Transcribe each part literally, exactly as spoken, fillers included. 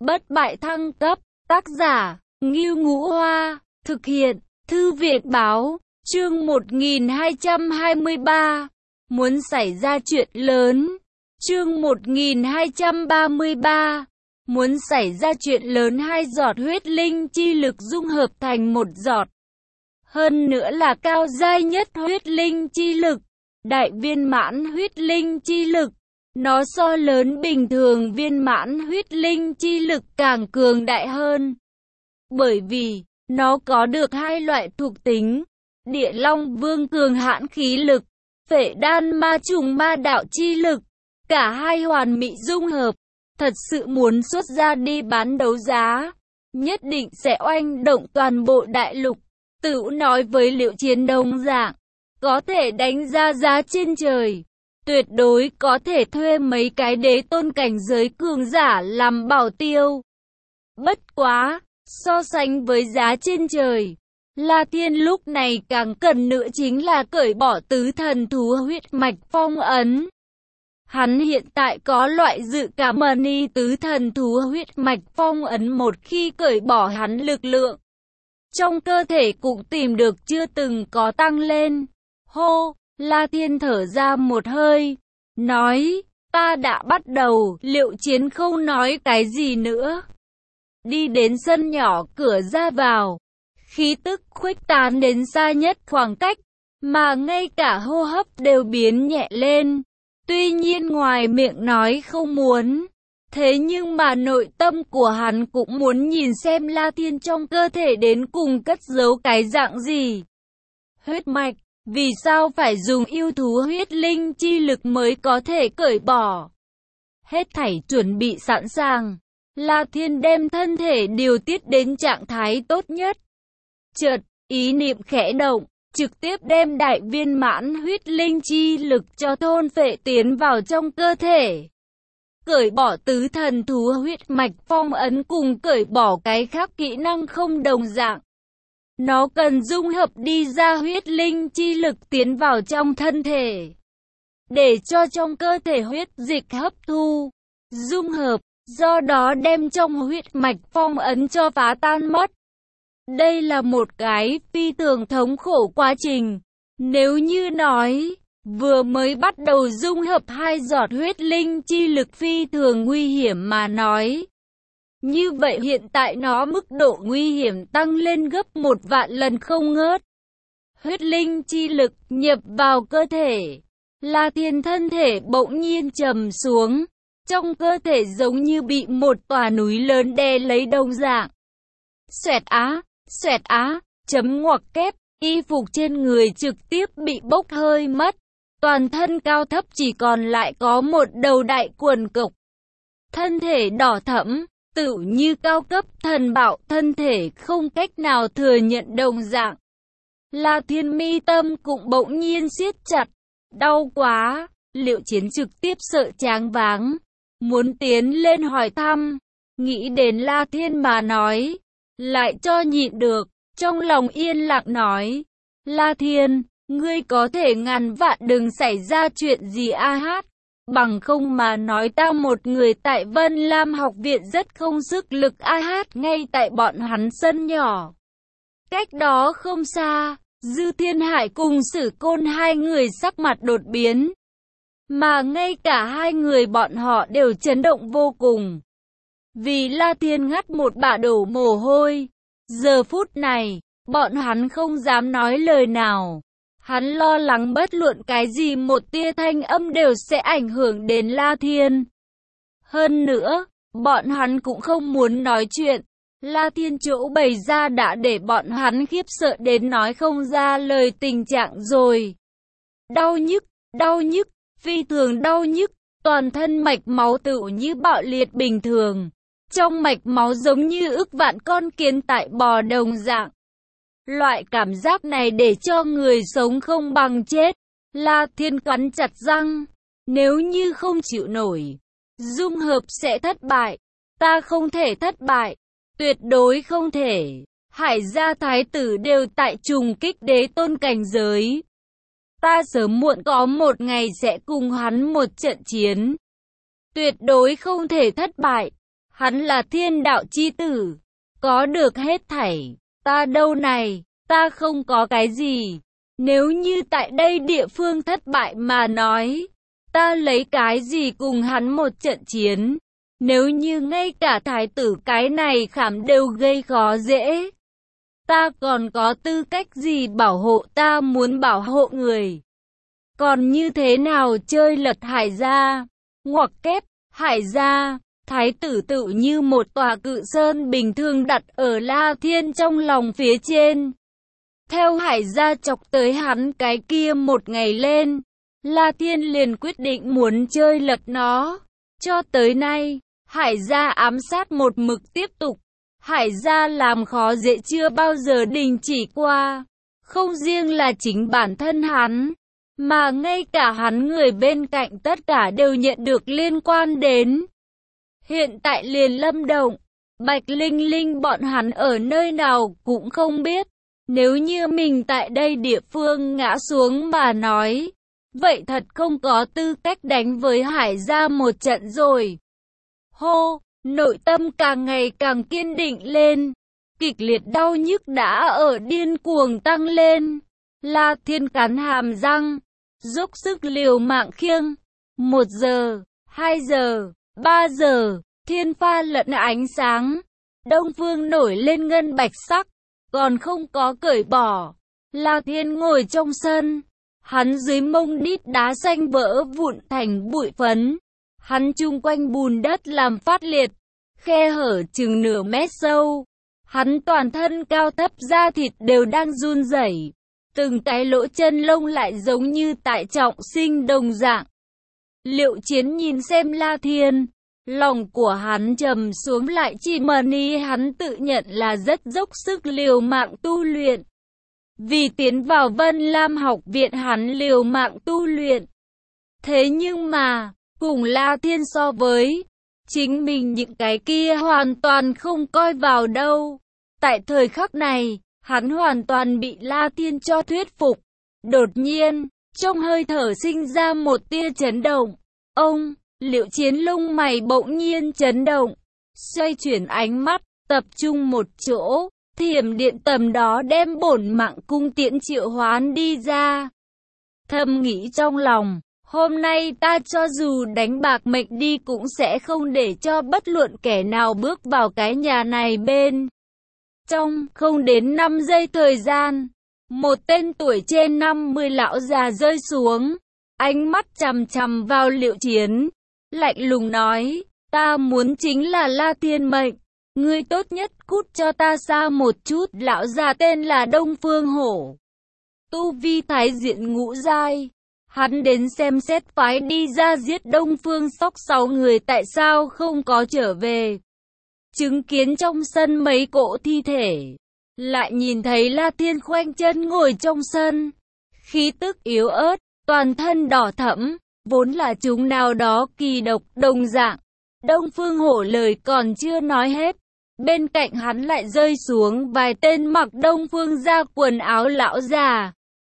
Bất bại thăng cấp, tác giả, Ngưu Ngũ Hoa, thực hiện, Thư viện Báo, chương một nghìn hai trăm hai mươi ba, muốn xảy ra chuyện lớn, chương một nghìn hai trăm ba mươi ba, muốn xảy ra chuyện lớn, hai giọt huyết linh chi lực dung hợp thành một giọt. Hơn nữa là cao giai nhất huyết linh chi lực, đại viên mãn huyết linh chi lực. Nó so lớn bình thường viên mãn huyết linh chi lực càng cường đại hơn. Bởi vì, nó có được hai loại thuộc tính. Địa Long Vương cường hãn khí lực, Phệ Đan Ma Trùng Ma Đạo chi lực. Cả hai hoàn mỹ dung hợp. Thật sự muốn xuất ra đi bán đấu giá, nhất định sẽ oanh động toàn bộ đại lục. Tửu nói với Liệu Chiến đồng dạng, có thể đánh ra giá trên trời. Tuyệt đối có thể thuê mấy cái đế tôn cảnh giới cường giả làm bảo tiêu. Bất quá, so sánh với giá trên trời, La Thiên lúc này càng cần nữa chính là cởi bỏ tứ thần thú huyết mạch phong ấn. Hắn hiện tại có loại dự cảm mani tứ thần thú huyết mạch phong ấn một khi cởi bỏ hắn lực lượng. Trong cơ thể cũng tìm được chưa từng có tăng lên. Hô! La Thiên thở ra một hơi, nói, ta đã bắt đầu. Liệu Chiến không nói cái gì nữa. Đi đến sân nhỏ cửa ra vào, khí tức khuếch tán đến xa nhất khoảng cách, mà ngay cả hô hấp đều biến nhẹ lên. Tuy nhiên ngoài miệng nói không muốn, thế nhưng mà nội tâm của hắn cũng muốn nhìn xem La Thiên trong cơ thể đến cùng cất giấu cái dạng gì. Huyết mạch. Vì sao phải dùng yêu thú huyết linh chi lực mới có thể cởi bỏ? Hết thảy chuẩn bị sẵn sàng. La Thiên đem thân thể điều tiết đến trạng thái tốt nhất. Chợt, ý niệm khẽ động, trực tiếp đem đại viên mãn huyết linh chi lực cho thôn phệ tiến vào trong cơ thể. Cởi bỏ tứ thần thú huyết mạch phong ấn cùng cởi bỏ cái khác kỹ năng không đồng dạng. Nó cần dung hợp đi ra huyết linh chi lực tiến vào trong thân thể, để cho trong cơ thể huyết dịch hấp thu, dung hợp, do đó đem trong huyết mạch phong ấn cho phá tan mất. Đây là một cái phi thường thống khổ quá trình. Nếu như nói, vừa mới bắt đầu dung hợp hai giọt huyết linh chi lực phi thường nguy hiểm mà nói, như vậy hiện tại nó mức độ nguy hiểm tăng lên gấp một vạn lần không ngớt. Huyết linh chi lực nhập vào cơ thể, La Thiên thân thể bỗng nhiên trầm xuống, trong cơ thể giống như bị một tòa núi lớn đè lấy đồng dạng. Xoẹt á, xoẹt á, chấm ngoặc kép, y phục trên người trực tiếp bị bốc hơi mất, toàn thân cao thấp chỉ còn lại có một đầu đại quần cộc. Thân thể đỏ thẫm, tựu như cao cấp thần bảo, thân thể không cách nào thừa nhận đồng dạng. La Thiên mi tâm cũng bỗng nhiên siết chặt, đau quá. Liệu Chiến trực tiếp sợ choáng váng, muốn tiến lên hỏi thăm, nghĩ đến La Thiên mà nói, lại cho nhịn được, trong lòng yên lặng nói, La Thiên, ngươi có thể ngàn vạn đừng xảy ra chuyện gì a hát. Bằng không mà nói ta một người tại Vân Lam học viện rất không sức lực a hát ngay tại bọn hắn sân nhỏ. Cách đó không xa, Dư Thiên Hải cùng Sử Côn hai người sắc mặt đột biến. Mà ngay cả hai người bọn họ đều chấn động vô cùng. Vì La Thiên ngắt một bả đổ mồ hôi. Giờ phút này, bọn hắn không dám nói lời nào. Hắn lo lắng bất luận cái gì một tia thanh âm đều sẽ ảnh hưởng đến La Thiên. Hơn nữa, bọn hắn cũng không muốn nói chuyện. La Thiên chỗ bày ra đã để bọn hắn khiếp sợ đến nói không ra lời tình trạng rồi. Đau nhức, đau nhức, phi thường đau nhức, toàn thân mạch máu tựu như bạo liệt bình thường. Trong mạch máu giống như ức vạn con kiến tại bò đồng dạng. Loại cảm giác này để cho người sống không bằng chết. La Thiên cắn chặt răng. Nếu như không chịu nổi, dung hợp sẽ thất bại. Ta không thể thất bại. Tuyệt đối không thể. Hải gia thái tử đều tại trùng kích đế tôn cảnh giới. Ta sớm muộn có một ngày sẽ cùng hắn một trận chiến. Tuyệt đối không thể thất bại. Hắn là thiên đạo chi tử, có được hết thảy. Ta đâu này, ta không có cái gì. Nếu như tại đây địa phương thất bại mà nói, ta lấy cái gì cùng hắn một trận chiến? Nếu như ngay cả thái tử cái này khảm đều gây khó dễ, ta còn có tư cách gì bảo hộ ta muốn bảo hộ người? Còn như thế nào chơi lật Hải gia? Ngoặc kép, Hải gia, thái tử tự như một tòa cự sơn bình thường đặt ở La Thiên trong lòng phía trên. Theo Hải gia chọc tới hắn cái kia một ngày lên, La Thiên liền quyết định muốn chơi lật nó. Cho tới nay, Hải gia ám sát một mực tiếp tục. Hải gia làm khó dễ chưa bao giờ đình chỉ qua. Không riêng là chính bản thân hắn, mà ngay cả hắn người bên cạnh tất cả đều nhận được liên quan đến. Hiện tại liền Lâm Động, Bạch Linh Linh bọn hắn ở nơi nào cũng không biết. Nếu như mình tại đây địa phương ngã xuống mà nói, vậy thật không có tư cách đánh với Hải gia một trận rồi. Hô, nội tâm càng ngày càng kiên định lên. Kịch liệt đau nhức đã ở điên cuồng tăng lên. La Thiên cắn hàm răng, dốc sức liều mạng khiêng. Một giờ, hai giờ, ba giờ, thiên pha lẫn ánh sáng. Đông phương nổi lên ngân bạch sắc, còn không có cởi bỏ. La Thiên ngồi trong sân, hắn dưới mông đít đá xanh vỡ vụn thành bụi phấn. Hắn chung quanh bùn đất làm phát liệt, khe hở chừng nửa mét sâu. Hắn toàn thân cao thấp da thịt đều đang run rẩy, từng cái lỗ chân lông lại giống như tại trọng sinh đồng dạng. Liệu Chiến nhìn xem La Thiên, lòng của hắn trầm xuống lại chỉ mờ ni hắn tự nhận là rất dốc sức liều mạng tu luyện. Vì tiến vào Vân Lam học viện hắn liều mạng tu luyện. Thế nhưng mà, cùng La Thiên so với, chính mình những cái kia hoàn toàn không coi vào đâu. Tại thời khắc này, hắn hoàn toàn bị La Thiên cho thuyết phục. Đột nhiên, trong hơi thở sinh ra một tia chấn động. Ông, Liệu Chiến lông mày bỗng nhiên chấn động, xoay chuyển ánh mắt, tập trung một chỗ, thiểm điện tầm đó đem bổn mạng cung tiễn triệu hoán đi ra. Thầm nghĩ trong lòng, hôm nay ta cho dù đánh bạc mệnh đi cũng sẽ không để cho bất luận kẻ nào bước vào cái nhà này bên. Trong không đến năm giây thời gian, một tên tuổi trên năm mươi lão già rơi xuống, ánh mắt chằm chằm vào Liệu Chiến, lạnh lùng nói, ta muốn chính là La Thiên mệnh, ngươi tốt nhất cút cho ta xa một chút. Lão già tên là Đông Phương Hổ, tu vi thái diện ngũ giai, hắn đến xem xét phái đi ra giết Đông Phương Sóc sáu người tại sao không có trở về. Chứng kiến trong sân mấy cỗ thi thể, lại nhìn thấy La Thiên khoanh chân ngồi trong sân, khí tức yếu ớt, toàn thân đỏ thẫm, vốn là chúng nào đó kỳ độc đồng dạng. Đông Phương Hổ lời còn chưa nói hết, bên cạnh hắn lại rơi xuống vài tên mặc Đông Phương gia quần áo lão già.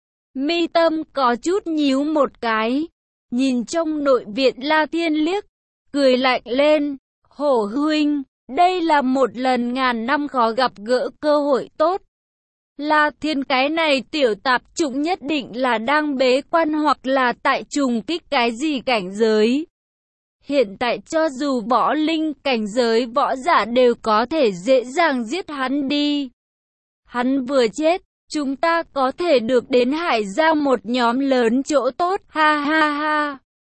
Mi tâm có chút nhíu một cái, nhìn trong nội viện La Thiên liếc, cười lạnh lên, Hổ huynh, đây là một lần ngàn năm khó gặp gỡ cơ hội tốt. La Thiên cái này tiểu tạp chủng nhất định là đang bế quan hoặc là tại trùng kích cái gì cảnh giới. Hiện tại cho dù võ linh cảnh giới võ giả đều có thể dễ dàng giết hắn đi. Hắn vừa chết, chúng ta có thể được đến Hải gia một nhóm lớn chỗ tốt, ha ha ha.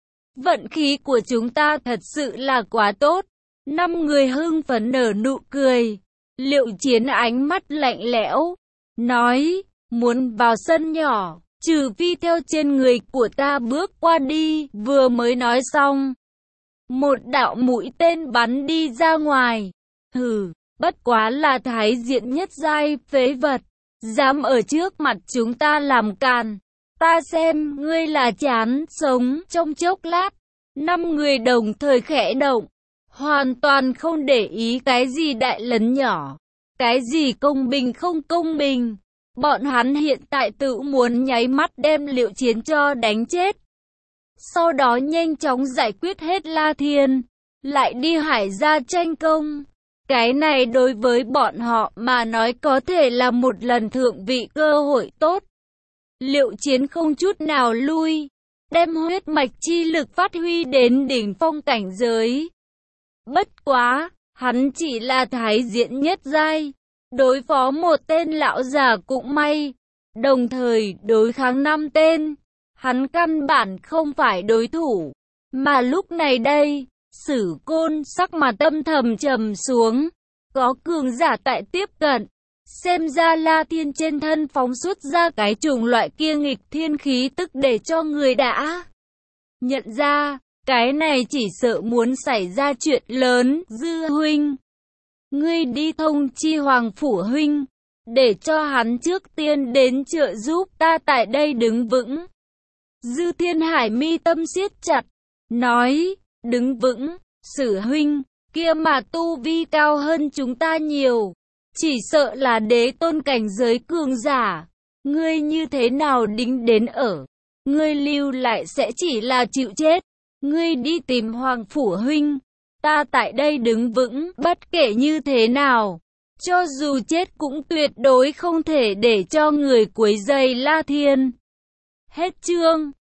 Vận khí của chúng ta thật sự là quá tốt. Năm người hưng phấn nở nụ cười. Liệu Chiến ánh mắt lạnh lẽo, nói, muốn vào sân nhỏ, trừ phi theo trên người của ta bước qua đi. Vừa mới nói xong, một đạo mũi tên bắn đi ra ngoài. Hừ, bất quá là thái diện nhất giai phế vật, dám ở trước mặt chúng ta làm càn, ta xem ngươi là chán sống. Trong chốc lát, năm người đồng thời khẽ động, hoàn toàn không để ý cái gì đại lấn nhỏ, cái gì công bình không công bình. Bọn hắn hiện tại tự muốn nháy mắt đem Liệu Chiến cho đánh chết, sau đó nhanh chóng giải quyết hết La Thiên. lại đi Hải gia tranh công. Cái này đối với bọn họ mà nói có thể là một lần thượng vị cơ hội tốt. Liệu Chiến không chút nào lui, đem huyết mạch chi lực phát huy đến đỉnh phong cảnh giới. Bất quá, hắn chỉ là thái diện nhất giai, đối phó một tên lão già cũng may, đồng thời đối kháng năm tên, hắn căn bản không phải đối thủ. Mà lúc này đây, Sử Côn sắc mặt âm thầm trầm xuống, có cường giả tại tiếp cận. Xem ra La Thiên trên thân phóng xuất ra cái chủng loại kia nghịch thiên khí tức để cho người đã nhận ra, cái này chỉ sợ muốn xảy ra chuyện lớn. Dư huynh, ngươi đi thông chi Hoàng Phủ huynh, để cho hắn trước tiên đến trợ giúp, ta tại đây đứng vững. Dư Thiên Hải mi tâm siết chặt, nói, đứng vững, Sử huynh, kia mà tu vi cao hơn chúng ta nhiều. Chỉ sợ là đế tôn cảnh giới cường giả. Ngươi như thế nào đính đến ở? Ngươi lưu lại sẽ chỉ là chịu chết. Ngươi đi tìm Hoàng Phủ huynh. Ta tại đây đứng vững, bất kể như thế nào. Cho dù chết cũng tuyệt đối không thể để cho người quấy rầy La Thiên. Hết chương.